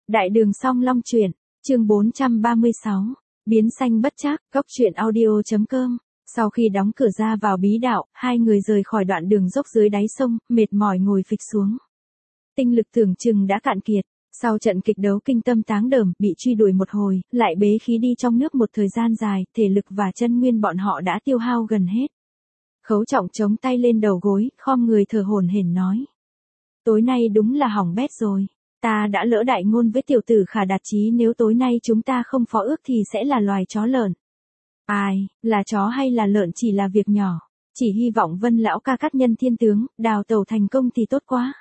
Đại đường Song Long truyện, chương 436, biến xanh bất trắc, góc truyện audio.com. Sau khi đóng cửa ra vào bí đạo, hai người rời khỏi đoạn đường dốc dưới đáy sông, mệt mỏi ngồi phịch xuống. Tinh lực tưởng chừng đã cạn kiệt, sau trận kịch đấu kinh tâm táng đờm, bị truy đuổi một hồi, lại bế khí đi trong nước một thời gian dài, thể lực và chân nguyên bọn họ đã tiêu hao gần hết. Khấu Trọng chống tay lên đầu gối, khom người thở hổn hển nói: tối nay đúng là hỏng bét rồi. Ta đã lỡ đại ngôn với tiểu tử Khả Đạt Chí, nếu tối nay chúng ta không phó ước thì sẽ là loài chó lợn. Ai, là chó hay là lợn chỉ là việc nhỏ. Chỉ hy vọng Vân lão ca cắt nhân thiên tướng, đào tẩu thành công thì tốt quá.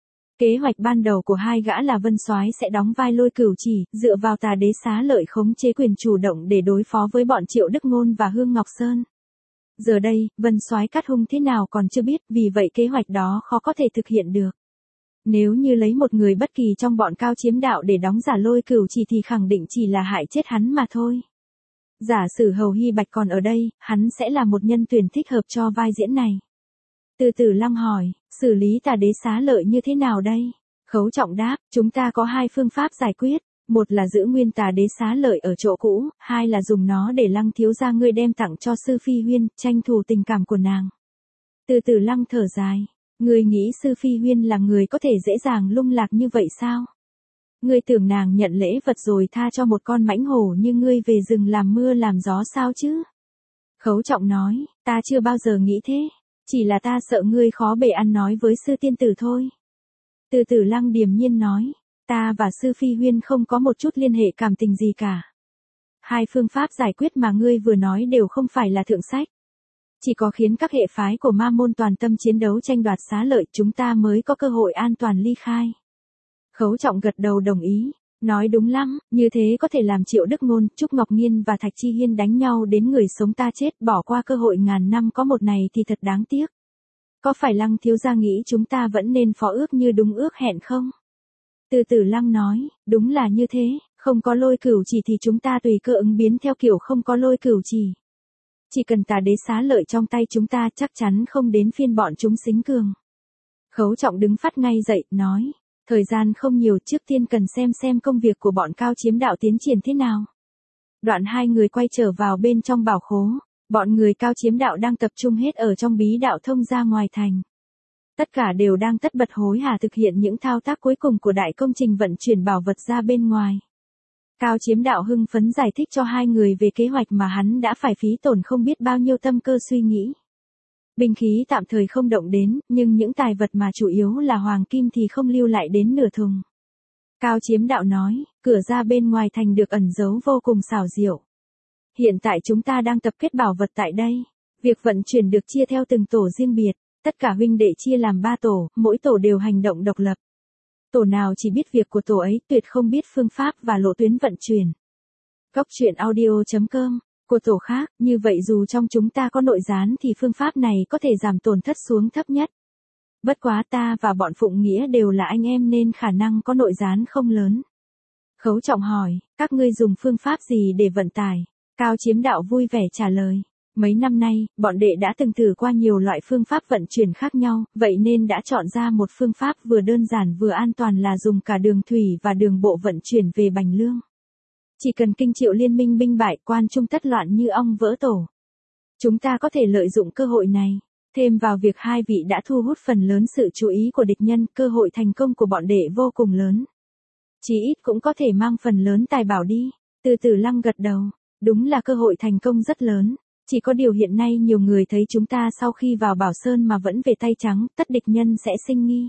Kế hoạch ban đầu của hai gã là Vân Soái sẽ đóng vai Lôi Cửu Chỉ, dựa vào Tà Đế Xá Lợi khống chế quyền chủ động để đối phó với bọn Triệu Đức Ngôn và Hương Ngọc Sơn. Giờ đây, Vân Soái cắt hung thế nào còn chưa biết, vì vậy kế hoạch đó khó có thể thực hiện được. Nếu như lấy một người bất kỳ trong bọn Cao Chiếm Đạo để đóng giả Lôi Cửu Chỉ thì khẳng định chỉ là hại chết hắn mà thôi. Giả sử Hầu Hy Bạch còn ở đây, hắn sẽ là một nhân tuyển thích hợp cho vai diễn này. Từ Từ Lăng hỏi, xử lý Tà Đế Xá Lợi như thế nào đây? Khấu Trọng đáp, chúng ta có hai phương pháp giải quyết. Một là giữ nguyên Tà Đế Xá Lợi ở chỗ cũ, hai là dùng nó để Lăng thiếu gia ngươi đem tặng cho Sư Phi Huyên, tranh thủ tình cảm của nàng. Từ Từ Lăng thở dài, ngươi nghĩ Sư Phi Huyên là người có thể dễ dàng lung lạc như vậy sao? Ngươi tưởng nàng nhận lễ vật rồi tha cho một con mãnh hổ như ngươi về rừng làm mưa làm gió sao chứ? Khấu Trọng nói, ta chưa bao giờ nghĩ thế, chỉ là ta sợ ngươi khó bề ăn nói với sư tiên tử thôi. Từ Từ Lăng điềm nhiên nói, ta và Sư Phi Huyên không có một chút liên hệ cảm tình gì cả. Hai phương pháp giải quyết mà ngươi vừa nói đều không phải là thượng sách. Chỉ có khiến các hệ phái của ma môn toàn tâm chiến đấu tranh đoạt xá lợi, chúng ta mới có cơ hội an toàn ly khai. Khấu Trọng gật đầu đồng ý, nói đúng lắm, như thế có thể làm Triệu Đức Ngôn, Trúc Ngọc Nhiên và Thạch Chi Hiên đánh nhau đến người sống ta chết, bỏ qua cơ hội ngàn năm có một này thì thật đáng tiếc. Có phải Lăng thiếu gia nghĩ chúng ta vẫn nên phó ước như đúng ước hẹn không? Từ Từ Lăng nói, đúng là như thế, không có Lôi Cửu Chỉ thì chúng ta tùy cơ ứng biến theo kiểu không có Lôi Cửu Chỉ. Chỉ cần Tà Đế Xá Lợi trong tay chúng ta chắc chắn không đến phiên bọn chúng xính cường. Khấu Trọng đứng phát ngay dậy, nói, thời gian không nhiều, trước tiên cần xem công việc của bọn Cao Chiếm Đạo tiến triển thế nào. Đoạn hai người quay trở vào bên trong bảo khố, bọn người Cao Chiếm Đạo đang tập trung hết ở trong bí đạo thông ra ngoài thành. Tất cả đều đang tất bật hối hả thực hiện những thao tác cuối cùng của đại công trình vận chuyển bảo vật ra bên ngoài. Cao Chiếm Đạo hưng phấn giải thích cho hai người về kế hoạch mà hắn đã phải phí tổn không biết bao nhiêu tâm cơ suy nghĩ. Binh khí tạm thời không động đến, nhưng những tài vật mà chủ yếu là hoàng kim thì không lưu lại đến nửa thùng. Cao Chiếm Đạo nói, cửa ra bên ngoài thành được ẩn giấu vô cùng xảo diệu. Hiện tại chúng ta đang tập kết bảo vật tại đây. Việc vận chuyển được chia theo từng tổ riêng biệt, tất cả huynh đệ chia làm 3 tổ, mỗi tổ đều hành động độc lập. Tổ nào chỉ biết việc của tổ ấy, tuyệt không biết phương pháp và lộ tuyến vận chuyển. Góc truyện audio.com. Của tổ khác, như vậy dù trong chúng ta có nội gián thì phương pháp này có thể giảm tổn thất xuống thấp nhất. Bất quá ta và bọn Phụng Nghĩa đều là anh em nên khả năng có nội gián không lớn. Khấu Trọng hỏi, các ngươi dùng phương pháp gì để vận tải? Cao Chiếm Đạo vui vẻ trả lời. Mấy năm nay, bọn đệ đã từng thử qua nhiều loại phương pháp vận chuyển khác nhau, vậy nên đã chọn ra một phương pháp vừa đơn giản vừa an toàn là dùng cả đường thủy và đường bộ vận chuyển về Bành Lương. Chỉ cần Kinh Triệu liên minh binh bại, quan trung tất loạn như ong vỡ tổ. Chúng ta có thể lợi dụng cơ hội này, thêm vào việc hai vị đã thu hút phần lớn sự chú ý của địch nhân, cơ hội thành công của bọn đệ vô cùng lớn. Chí ít cũng có thể mang phần lớn tài bảo đi. Từ Từ Lăng gật đầu, đúng là cơ hội thành công rất lớn. Chỉ có điều hiện nay nhiều người thấy chúng ta sau khi vào Bảo Sơn mà vẫn về tay trắng, tất địch nhân sẽ sinh nghi.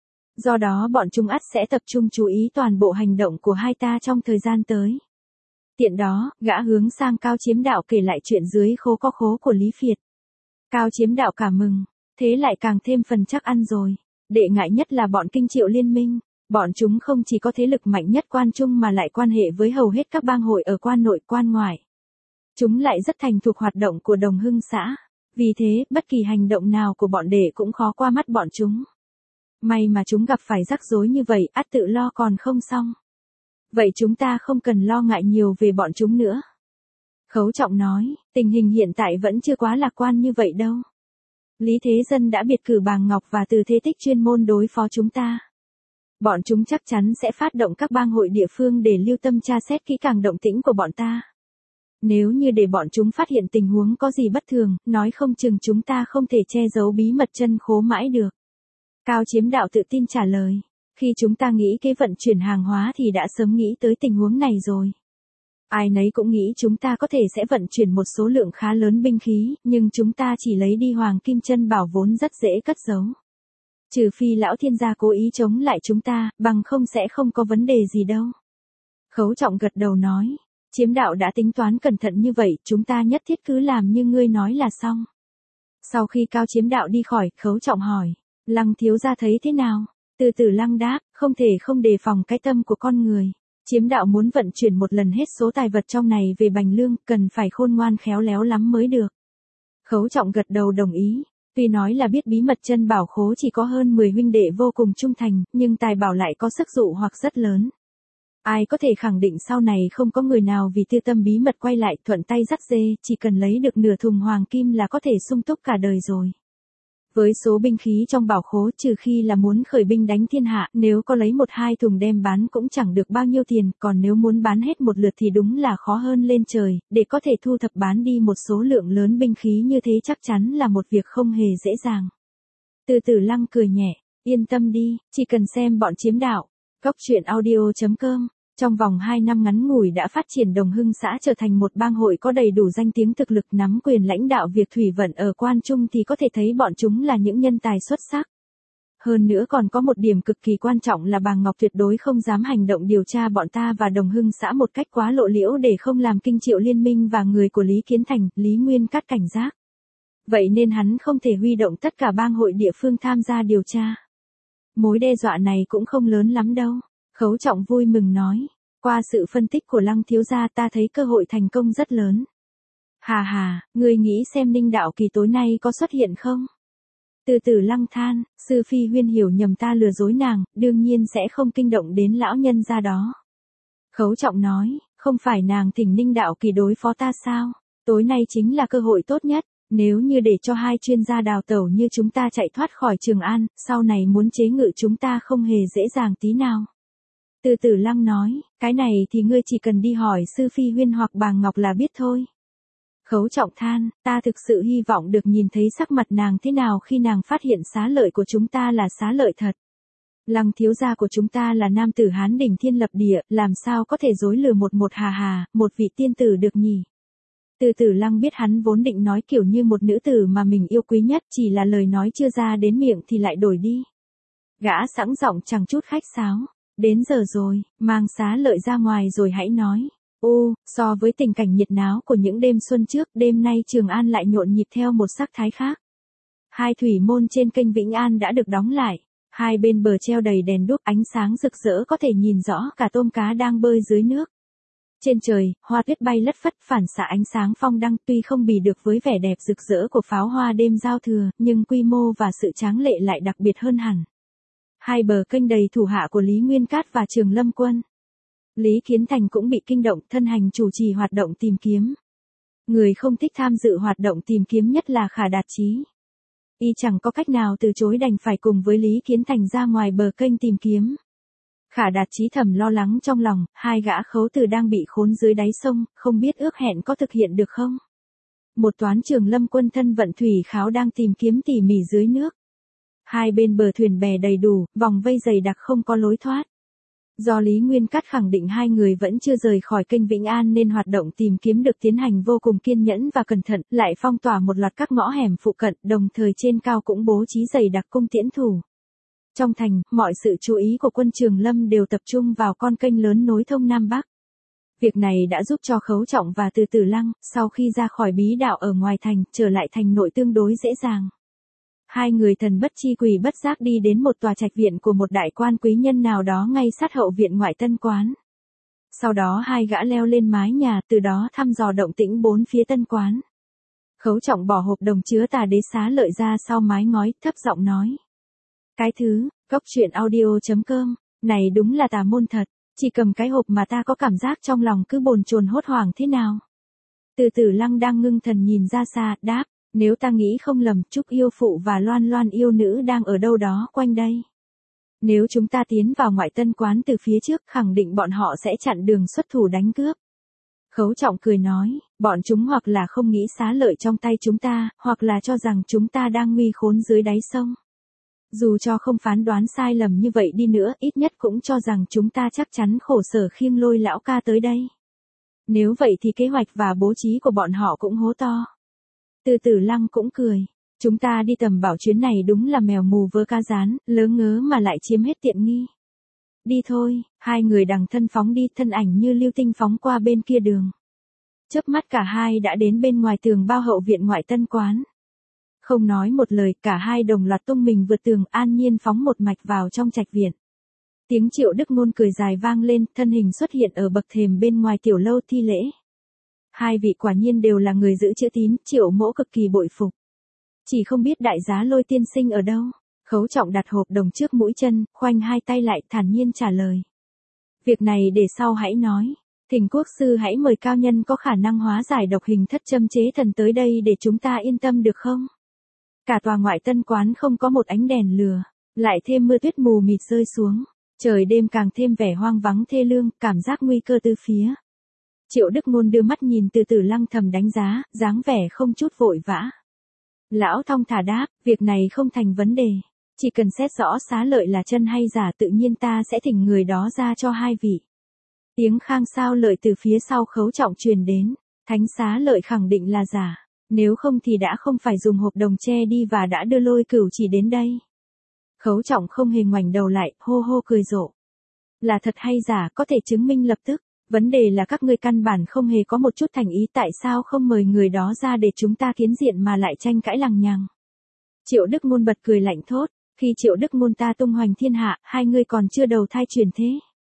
Do đó bọn chúng ắt sẽ tập trung chú ý toàn bộ hành động của hai ta trong thời gian tới. Tiện đó, gã hướng sang Cao Chiếm Đạo kể lại chuyện dưới khố có khố của Lý Phiệt. Cao Chiếm Đạo cảm mừng, thế lại càng thêm phần chắc ăn rồi. Đệ ngại nhất là bọn Kinh Triệu liên minh, bọn chúng không chỉ có thế lực mạnh nhất quan trung mà lại quan hệ với hầu hết các bang hội ở quan nội quan ngoại. Chúng lại rất thành thục hoạt động của Đồng Hưng xã, vì thế bất kỳ hành động nào của bọn đệ cũng khó qua mắt bọn chúng. May mà chúng gặp phải rắc rối như vậy, ắt tự lo còn không xong. Vậy chúng ta không cần lo ngại nhiều về bọn chúng nữa. Khấu Trọng nói, tình hình hiện tại vẫn chưa quá lạc quan như vậy đâu. Lý Thế Dân đã biệt cử Bàng Ngọc và Từ Thế Tích chuyên môn đối phó chúng ta. Bọn chúng chắc chắn sẽ phát động các bang hội địa phương để lưu tâm tra xét kỹ càng động tĩnh của bọn ta. Nếu như để bọn chúng phát hiện tình huống có gì bất thường, nói không chừng chúng ta không thể che giấu bí mật chân khố mãi được. Cao Chiếm Đạo tự tin trả lời. Khi chúng ta nghĩ cái vận chuyển hàng hóa thì đã sớm nghĩ tới tình huống này rồi. Ai nấy cũng nghĩ chúng ta có thể sẽ vận chuyển một số lượng khá lớn binh khí, nhưng chúng ta chỉ lấy đi Hoàng Kim Chân Bảo vốn rất dễ cất giấu. Trừ phi lão thiên gia cố ý chống lại chúng ta, bằng không sẽ không có vấn đề gì đâu. Khấu Trọng gật đầu nói. Chiếm Đạo đã tính toán cẩn thận như vậy, chúng ta nhất thiết cứ làm như ngươi nói là xong. Sau khi Cao Chiếm Đạo đi khỏi, Khấu Trọng hỏi. Lăng thiếu gia thấy thế nào? Từ Tử Lăng đáp, không thể không đề phòng cái tâm của con người. Chiếm Đạo muốn vận chuyển một lần hết số tài vật trong này về Bành Lương, cần phải khôn ngoan khéo léo lắm mới được. Khấu Trọng gật đầu đồng ý. Tuy nói là biết bí mật chân bảo khố chỉ có hơn 10 huynh đệ vô cùng trung thành, nhưng tài bảo lại có sức dụ hoặc rất lớn. Ai có thể khẳng định sau này không có người nào vì tư tâm bí mật quay lại thuận tay dắt dê, chỉ cần lấy được nửa thùng hoàng kim là có thể sung túc cả đời rồi. Với số binh khí trong bảo khố, trừ khi là muốn khởi binh đánh thiên hạ, nếu có lấy 1-2 thùng đem bán cũng chẳng được bao nhiêu tiền, còn nếu muốn bán hết một lượt thì đúng là khó hơn lên trời, để có thể thu thập bán đi một số lượng lớn binh khí như thế chắc chắn là một việc không hề dễ dàng. Từ Tử Lăng cười nhẹ, yên tâm đi, chỉ cần xem bọn Chiếm Đạo. Cóc truyện audio.com. Trong vòng 2 năm ngắn ngủi đã phát triển Đồng Hưng xã trở thành một bang hội có đầy đủ danh tiếng thực lực, nắm quyền lãnh đạo việc thủy vận ở Quan Trung thì có thể thấy bọn chúng là những nhân tài xuất sắc. Hơn nữa còn có một điểm cực kỳ quan trọng là Bàng Ngọc tuyệt đối không dám hành động điều tra bọn ta và Đồng Hưng xã một cách quá lộ liễu để không làm kinh triệu liên minh và người của Lý Kiến Thành, Lý Nguyên Cát cảnh giác. Vậy nên hắn không thể huy động tất cả bang hội địa phương tham gia điều tra. Mối đe dọa này cũng không lớn lắm đâu. Khấu Trọng vui mừng nói. Qua sự phân tích của Lăng thiếu gia ta thấy cơ hội thành công rất lớn. Hà hà, ngươi nghĩ xem Ninh Đạo Kỳ tối nay có xuất hiện không? Từ Tử Lăng than, sư phi huyên hiểu nhầm ta lừa dối nàng, đương nhiên sẽ không kinh động đến lão nhân gia đó. Khấu Trọng nói, không phải nàng thỉnh Ninh Đạo Kỳ đối phó ta sao? Tối nay chính là cơ hội tốt nhất. Nếu như để cho hai chuyên gia đào tẩu như chúng ta chạy thoát khỏi Trường An, sau này muốn chế ngự chúng ta không hề dễ dàng tí nào. Từ Tử Lăng nói, cái này thì ngươi chỉ cần đi hỏi sư phi huyên hoặc Bàng Ngọc là biết thôi. Khấu Trọng than, ta thực sự hy vọng được nhìn thấy sắc mặt nàng thế nào khi nàng phát hiện xá lợi của chúng ta là xá lợi thật. Lăng thiếu gia của chúng ta là nam tử Hán đỉnh thiên lập địa, làm sao có thể dối lừa một hà hà, một vị tiên tử được nhỉ? Từ Tử Lăng biết hắn vốn định nói kiểu như một nữ tử mà mình yêu quý nhất, chỉ là lời nói chưa ra đến miệng thì lại đổi đi. Gã sẵn giọng chẳng chút khách sáo. Đến giờ rồi, mang xá lợi ra ngoài rồi hãy nói. So với tình cảnh nhiệt náo của những đêm xuân trước, đêm nay Trường An lại nhộn nhịp theo một sắc thái khác. Hai thủy môn trên kênh Vĩnh An đã được đóng lại. Hai bên bờ treo đầy đèn đuốc ánh sáng rực rỡ có thể nhìn rõ cả tôm cá đang bơi dưới nước. Trên trời, hoa tuyết bay lất phất phản xạ ánh sáng phong đăng, tuy không bì được với vẻ đẹp rực rỡ của pháo hoa đêm giao thừa, nhưng quy mô và sự tráng lệ lại đặc biệt hơn hẳn. Hai bờ kênh đầy thủ hạ của Lý Nguyên Cát và Trường Lâm Quân. Lý Kiến Thành cũng bị kinh động, thân hành chủ trì hoạt động tìm kiếm. Người không thích tham dự hoạt động tìm kiếm nhất là Khả Đạt Chí. Y chẳng có cách nào từ chối đành phải cùng với Lý Kiến Thành ra ngoài bờ kênh tìm kiếm. Khả Đạt Chí thầm lo lắng trong lòng, hai gã khấu tử đang bị khốn dưới đáy sông, không biết ước hẹn có thực hiện được không. Một toán Trường Lâm Quân thân vận thủy kháo đang tìm kiếm tỉ mỉ dưới nước. Hai bên bờ thuyền bè đầy đủ, vòng vây dày đặc không có lối thoát. Do Lý Nguyên Cát khẳng định hai người vẫn chưa rời khỏi kênh Vĩnh An nên hoạt động tìm kiếm được tiến hành vô cùng kiên nhẫn và cẩn thận, lại phong tỏa một loạt các ngõ hẻm phụ cận, đồng thời trên cao cũng bố trí dày đặc cung tiễn thủ. Trong thành, mọi sự chú ý của quân Trường Lâm đều tập trung vào con kênh lớn nối thông Nam Bắc. Việc này đã giúp cho Khấu Trọng và Từ Tử Lăng, sau khi ra khỏi bí đạo ở ngoài thành, trở lại thành nội tương đối dễ dàng. Hai người thần bất chi quỷ bất giác đi đến một tòa trạch viện của một đại quan quý nhân nào đó ngay sát hậu viện ngoại tân quán. Sau đó hai gã leo lên mái nhà, từ đó thăm dò động tĩnh bốn phía tân quán. Khấu Trọng bỏ hộp đồng chứa Tà Đế xá lợi ra sau mái ngói, thấp giọng nói. Cái thứ, cóc truyện audio.com, này đúng là tà môn thật, chỉ cầm cái hộp mà ta có cảm giác trong lòng cứ bồn chồn hốt hoảng thế nào. Từ Tử Lăng đang ngưng thần nhìn ra xa, đáp. Nếu ta nghĩ không lầm, Trúc yêu phụ và Loan Loan yêu nữ đang ở đâu đó quanh đây. Nếu chúng ta tiến vào Ngoại Tân quán từ phía trước khẳng định bọn họ sẽ chặn đường xuất thủ đánh cướp. Khấu Trọng cười nói, bọn chúng hoặc là không nghĩ xá lợi trong tay chúng ta, hoặc là cho rằng chúng ta đang nguy khốn dưới đáy sông. Dù cho không phán đoán sai lầm như vậy đi nữa, ít nhất cũng cho rằng chúng ta chắc chắn khổ sở khiêng Lôi lão ca tới đây. Nếu vậy thì kế hoạch và bố trí của bọn họ cũng hố to. Từ Tử Lăng cũng cười. Chúng ta đi tầm bảo chuyến này đúng là mèo mù vớ cá rán, lớ ngớ mà lại chiếm hết tiện nghi. Đi thôi, hai người đằng thân phóng đi, thân ảnh như lưu tinh phóng qua bên kia đường. Chớp mắt cả hai đã đến bên ngoài tường bao hậu viện Ngoại Tân quán. Không nói một lời, cả hai đồng loạt tung mình vượt tường, an nhiên phóng một mạch vào trong trạch viện. Tiếng Triệu Đức Ngôn cười dài vang lên, thân hình xuất hiện ở bậc thềm bên ngoài tiểu lâu thi lễ. Hai vị quả nhiên đều là người giữ chữ tín, Triệu mỗ cực kỳ bội phục. Chỉ không biết đại giá Lôi tiên sinh ở đâu. Khấu Trọng đặt hộp đồng trước mũi chân, khoanh hai tay lại, thản nhiên trả lời. Việc này để sau hãy nói. Thỉnh quốc sư hãy mời cao nhân có khả năng hóa giải độc hình thất châm chế thần tới đây để chúng ta yên tâm được không? Cả tòa Ngoại Tân quán không có một ánh đèn lửa, lại thêm mưa tuyết mù mịt rơi xuống. Trời đêm càng thêm vẻ hoang vắng thê lương, cảm giác nguy cơ từ phía. Triệu Đức Ngôn đưa mắt nhìn Từ Tử Lăng thầm đánh giá, dáng vẻ không chút vội vã. Lão thong thả đáp, việc này không thành vấn đề. Chỉ cần xét rõ xá lợi là chân hay giả tự nhiên ta sẽ thỉnh người đó ra cho hai vị. Tiếng khang sao lợi từ phía sau Khấu Trọng truyền đến. Thánh xá lợi khẳng định là giả. Nếu không thì đã không phải dùng hộp đồng che đi và đã đưa Lôi Cửu chỉ đến đây. Khấu Trọng không hề ngoảnh đầu lại, hô hô cười rộ. Là thật hay giả có thể chứng minh lập tức. Vấn đề là các ngươi căn bản không hề có một chút thành ý, tại sao không mời người đó ra để chúng ta kiến diện mà lại tranh cãi lằng nhằng. Triệu Đức Ngôn bật cười lạnh thốt, khi Triệu Đức Ngôn ta tung hoành thiên hạ, hai ngươi còn chưa đầu thai truyền thế.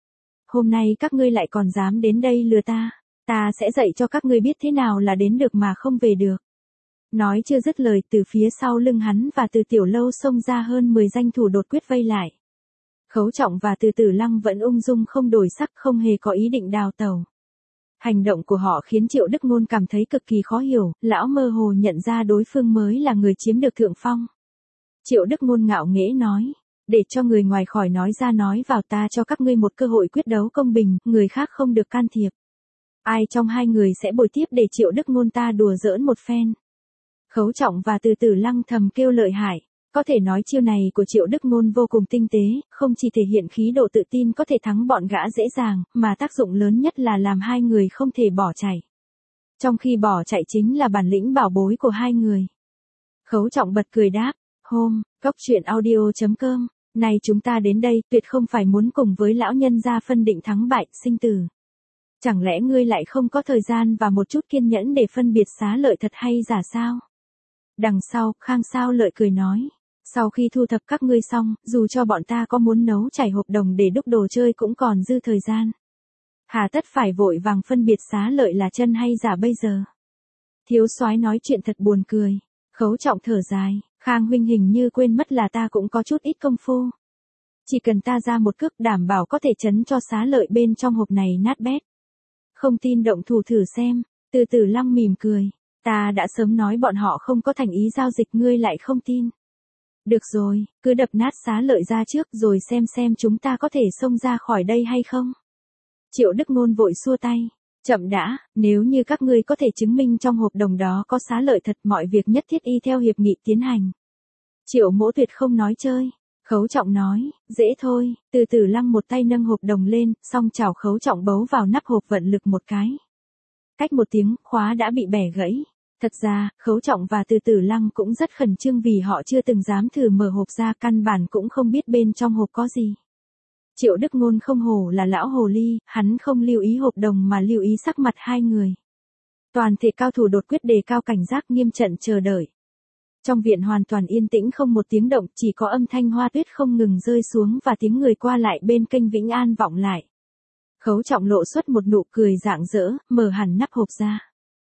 Hôm nay các ngươi lại còn dám đến đây lừa ta sẽ dạy cho các ngươi biết thế nào là đến được mà không về được. Nói chưa dứt lời, từ phía sau lưng hắn và từ tiểu lâu xông ra hơn 10 danh thủ đột quyết vây lại. Khấu Trọng và Từ Tử Lăng vẫn ung dung không đổi sắc, không hề có ý định đào tẩu. Hành động của họ khiến Triệu Đức Ngôn cảm thấy cực kỳ khó hiểu, lão mơ hồ nhận ra đối phương mới là người chiếm được thượng phong. Triệu Đức Ngôn ngạo nghễ nói, để cho người ngoài khỏi nói ra nói vào, ta cho các ngươi một cơ hội quyết đấu công bình, người khác không được can thiệp. Ai trong hai người sẽ bồi tiếp để Triệu Đức Ngôn ta đùa giỡn một phen. Khấu Trọng và Từ Tử Lăng thầm kêu lợi hại. Có thể nói chiêu này của Triệu Đức Ngôn vô cùng tinh tế, không chỉ thể hiện khí độ tự tin có thể thắng bọn gã dễ dàng, mà tác dụng lớn nhất là làm hai người không thể bỏ chạy. Trong khi bỏ chạy chính là bản lĩnh bảo bối của hai người. Khấu Trọng bật cười đáp, cóc truyện audio.com, này chúng ta đến đây tuyệt không phải muốn cùng với lão nhân gia phân định thắng bại, sinh tử. Chẳng lẽ ngươi lại không có thời gian và một chút kiên nhẫn để phân biệt xá lợi thật hay giả sao? Đằng sau, Khang Sao Lợi cười nói. Sau khi thu thập các ngươi xong, dù cho bọn ta có muốn nấu chảy hộp đồng để đúc đồ chơi cũng còn dư thời gian. Hà tất phải vội vàng phân biệt xá lợi là chân hay giả bây giờ. Thiếu soái nói chuyện thật buồn cười. Khấu Trọng thở dài, Khang huynh hình như quên mất là ta cũng có chút ít công phu. Chỉ cần ta ra một cước đảm bảo có thể chấn cho xá lợi bên trong hộp này nát bét. Không tin động thủ thử xem. Từ Tử Lăng mỉm cười. Ta đã sớm nói bọn họ không có thành ý giao dịch, ngươi lại không tin. Được rồi, cứ đập nát xá lợi ra trước rồi xem chúng ta có thể xông ra khỏi đây hay không. Triệu Đức Ngôn vội xua tay. Chậm đã, nếu như các ngươi có thể chứng minh trong hộp đồng đó có xá lợi thật, mọi việc nhất thiết y theo hiệp nghị tiến hành. Triệu mỗ tuyệt không nói chơi. Khấu Trọng nói, dễ thôi. Từ Tử Lăng một tay nâng hộp đồng lên, song chảo Khấu Trọng bấu vào nắp hộp vận lực một cái. Cách một tiếng, khóa đã bị bẻ gãy. Thật ra, Khấu Trọng và Từ Tử Lăng cũng rất khẩn trương vì họ chưa từng dám thử mở hộp ra, căn bản cũng không biết bên trong hộp có gì. Triệu Đức Ngôn không hổ là lão hồ ly, hắn không lưu ý hộp đồng mà lưu ý sắc mặt hai người. Toàn thể cao thủ đột quyết đề cao cảnh giác, nghiêm trận chờ đợi. Trong viện hoàn toàn yên tĩnh, không một tiếng động, chỉ có âm thanh hoa tuyết không ngừng rơi xuống và tiếng người qua lại bên kênh Vĩnh An vọng lại. Khấu Trọng lộ xuất một nụ cười rạng rỡ, mở hẳn nắp hộp ra.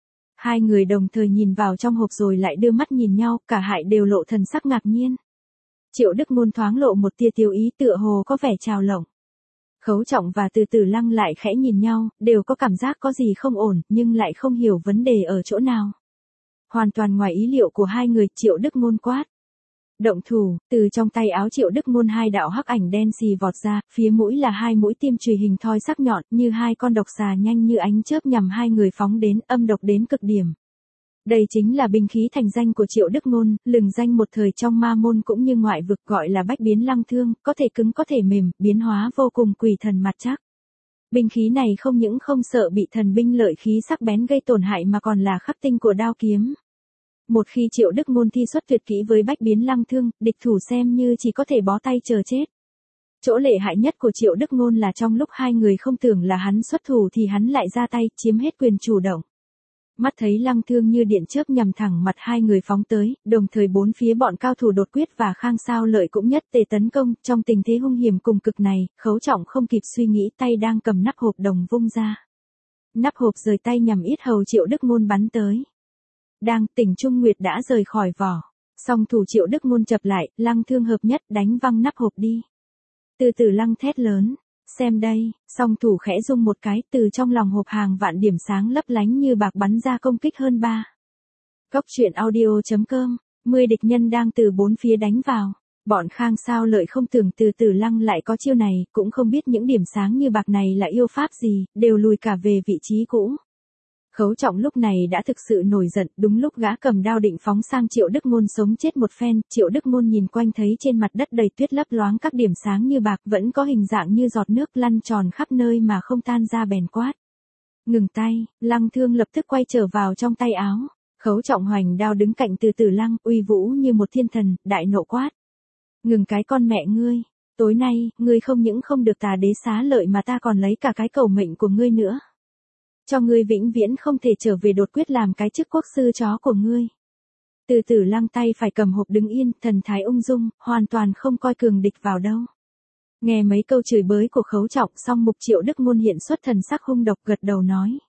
Hai người đồng thời nhìn vào trong hộp rồi lại đưa mắt nhìn nhau, cả hai đều lộ thần sắc ngạc nhiên. Triệu Đức Ngôn thoáng lộ một tia tiêu ý, tựa hồ có vẻ trào lỏng. Khấu Trọng và Từ Tử Lăng lại khẽ nhìn nhau, đều có cảm giác có gì không ổn, nhưng lại không hiểu vấn đề ở chỗ nào. Hoàn toàn ngoài ý liệu của hai người, Triệu Đức Ngôn quát. Động thủ, từ trong tay áo Triệu Đức Ngôn hai đạo hắc ảnh đen xì vọt ra, phía mũi là hai mũi tiêm chùy hình thoi sắc nhọn, như hai con độc xà nhanh như ánh chớp nhằm hai người phóng đến, âm độc đến cực điểm. Đây chính là binh khí thành danh của Triệu Đức Ngôn, lừng danh một thời trong ma môn cũng như ngoại vực, gọi là bách biến lăng thương, có thể cứng có thể mềm, biến hóa vô cùng quỷ thần mặt trắc. Binh khí này không những không sợ bị thần binh lợi khí sắc bén gây tổn hại mà còn là khắc tinh của đao kiếm. Một khi Triệu Đức Ngôn thi xuất tuyệt kỹ với bách biến lăng thương, địch thủ xem như chỉ có thể bó tay chờ chết. Chỗ lợi hại nhất của Triệu Đức Ngôn là trong lúc hai người không tưởng là hắn xuất thủ thì hắn lại ra tay, chiếm hết quyền chủ động. Mắt thấy lăng thương như điện chớp nhằm thẳng mặt hai người phóng tới, đồng thời bốn phía bọn cao thủ đột quyết và Khang Sao Lợi cũng nhất tề tấn công, trong tình thế hung hiểm cùng cực này, Khấu Trọng không kịp suy nghĩ, tay đang cầm nắp hộp đồng vung ra. Nắp hộp rời tay nhằm yết hầu Triệu Đức Ngôn bắn tới. Đang Tỉnh Trung Nguyệt đã rời khỏi vỏ. Song thủ Triệu Đức Ngôn chập lại, lăng thương hợp nhất đánh văng nắp hộp đi. Từ từ lăng thét lớn. Xem đây, song thủ khẽ rung một cái, từ trong lòng hộp hàng vạn điểm sáng lấp lánh như bạc bắn ra công kích hơn 3. Cốc truyện audio.com, 10 địch nhân đang từ bốn phía đánh vào. Bọn Khang Sao Lợi không tưởng từ từ lăng lại có chiêu này, cũng không biết những điểm sáng như bạc này là yêu pháp gì, đều lùi cả về vị trí cũ. Khấu Trọng lúc này đã thực sự nổi giận, đúng lúc gã cầm đao định phóng sang Triệu Đức Ngôn sống chết một phen, Triệu Đức Ngôn nhìn quanh thấy trên mặt đất đầy tuyết lấp loáng các điểm sáng như bạc, vẫn có hình dạng như giọt nước lăn tròn khắp nơi mà không tan ra, bèn quát. Ngừng tay, lăng thương lập tức quay trở vào trong tay áo. Khấu Trọng hoành đao đứng cạnh từ từ lăng, uy vũ như một thiên thần, đại nộ quát. Ngừng cái con mẹ ngươi, tối nay, ngươi không những không được Tà Đế xá lợi mà ta còn lấy cả cái cầu mệnh của ngươi nữa. Cho ngươi vĩnh viễn không thể trở về đột quyết làm cái chức quốc sư chó của ngươi. Từ từ lăng tay phải cầm hộp đứng yên, thần thái ung dung, hoàn toàn không coi cường địch vào đâu. Nghe mấy câu chửi bới của Khấu Trọng xong, mục Triệu Đức Ngôn hiện xuất thần sắc hung độc, gật đầu nói.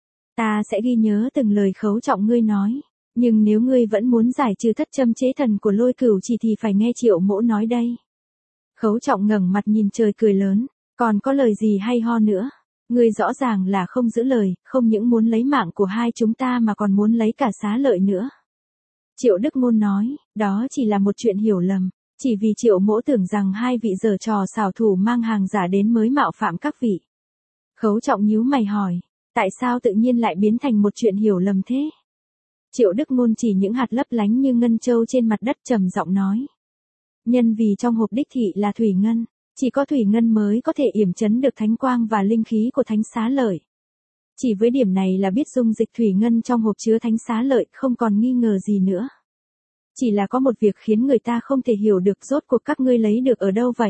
Ta sẽ ghi nhớ từng lời Khấu Trọng ngươi nói, nhưng nếu ngươi vẫn muốn giải trừ thất châm chế thần của Lôi Cửu Chỉ thì phải nghe Triệu mỗ nói đây. Khấu Trọng ngẩng mặt nhìn trời cười lớn, còn có lời gì hay ho nữa? Ngươi rõ ràng là không giữ lời, không những muốn lấy mạng của hai chúng ta mà còn muốn lấy cả xá lợi nữa. Triệu Đức Ngôn nói, đó chỉ là một chuyện hiểu lầm, chỉ vì Triệu mỗ tưởng rằng hai vị giở trò xảo thủ mang hàng giả đến mới mạo phạm các vị. Khấu Trọng nhíu mày hỏi, tại sao tự nhiên lại biến thành một chuyện hiểu lầm thế? Triệu Đức Ngôn chỉ những hạt lấp lánh như ngân châu trên mặt đất trầm giọng nói. Nhân vì trong hộp đích thị là thủy ngân. Chỉ có thủy ngân mới có thể yểm chấn được thánh quang và linh khí của thánh xá lợi. Chỉ với điểm này là biết dung dịch thủy ngân trong hộp chứa thánh xá lợi, không còn nghi ngờ gì nữa. Chỉ là có một việc khiến người ta không thể hiểu được, rốt cuộc các ngươi lấy được ở đâu vậy?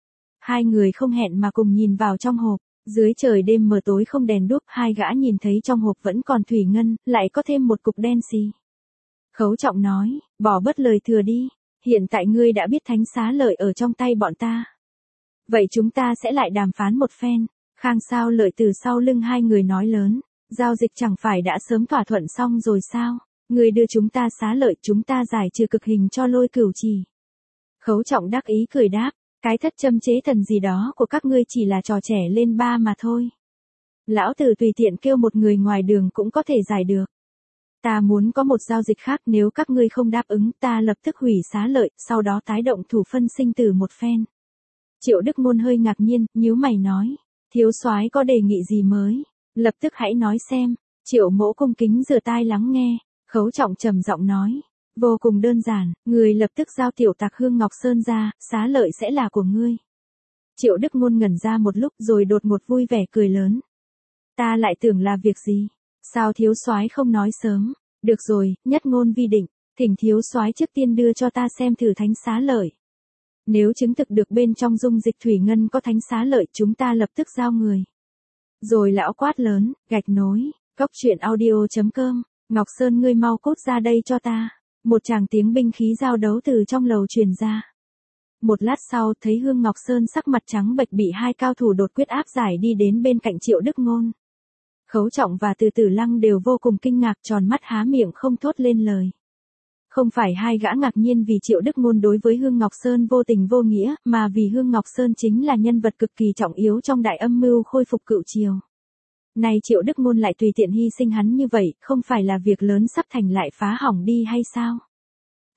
Hai người không hẹn mà cùng nhìn vào trong hộp, dưới trời đêm mờ tối không đèn đuốc, hai gã nhìn thấy trong hộp vẫn còn thủy ngân, lại có thêm một cục đen xì. Khấu Trọng nói, bỏ bớt lời thừa đi, hiện tại ngươi đã biết thánh xá lợi ở trong tay bọn ta. Vậy chúng ta sẽ lại đàm phán một phen. Khang Sao Lợi từ sau lưng hai người nói lớn, giao dịch chẳng phải đã sớm thỏa thuận xong rồi sao? Người đưa chúng ta xá lợi, chúng ta giải trừ cực hình cho Lôi Cửu Chỉ. Khấu Trọng đắc ý cười đáp, cái thất châm chế thần gì đó của các ngươi chỉ là trò trẻ lên ba mà thôi. Lão tử tùy tiện kêu một người ngoài đường cũng có thể giải được. Ta muốn có một giao dịch khác, nếu các ngươi không đáp ứng, ta lập tức hủy xá lợi, sau đó tái động thủ phân sinh tử một phen. Triệu Đức Ngôn hơi ngạc nhiên, nhíu mày nói, thiếu soái có đề nghị gì mới? Lập tức hãy nói xem. Triệu mỗ cung kính rửa tai lắng nghe. Khấu Trọng trầm giọng nói, vô cùng đơn giản, người lập tức giao tiểu tặc Hương Ngọc Sơn ra, xá lợi sẽ là của ngươi. Triệu Đức Ngôn ngẩn ra một lúc rồi đột ngột vui vẻ cười lớn. Ta lại tưởng là việc gì? Sao thiếu soái không nói sớm? Được rồi, nhất ngôn vi định, thỉnh thiếu soái trước tiên đưa cho ta xem thử thánh xá lợi. Nếu chứng thực được bên trong dung dịch thủy ngân có thánh xá lợi, chúng ta lập tức giao người. Rồi lão quát lớn, gạch nối, cốc truyện audio.com, Ngọc Sơn ngươi mau cút ra đây cho ta. Một tràng tiếng binh khí giao đấu từ trong lầu truyền ra. Một lát sau thấy Hương Ngọc Sơn sắc mặt trắng bệch bị hai cao thủ đột quyết áp giải đi đến bên cạnh Triệu Đức Ngôn. Khấu Trọng và Từ Tử Lăng đều vô cùng kinh ngạc, tròn mắt há miệng không thốt lên lời. Không phải hai gã ngạc nhiên vì Triệu Đức Ngôn đối với Hương Ngọc Sơn vô tình vô nghĩa, mà vì Hương Ngọc Sơn chính là nhân vật cực kỳ trọng yếu trong đại âm mưu khôi phục cựu triều. Nay Triệu Đức Ngôn lại tùy tiện hy sinh hắn như vậy, không phải là việc lớn sắp thành lại phá hỏng đi hay sao?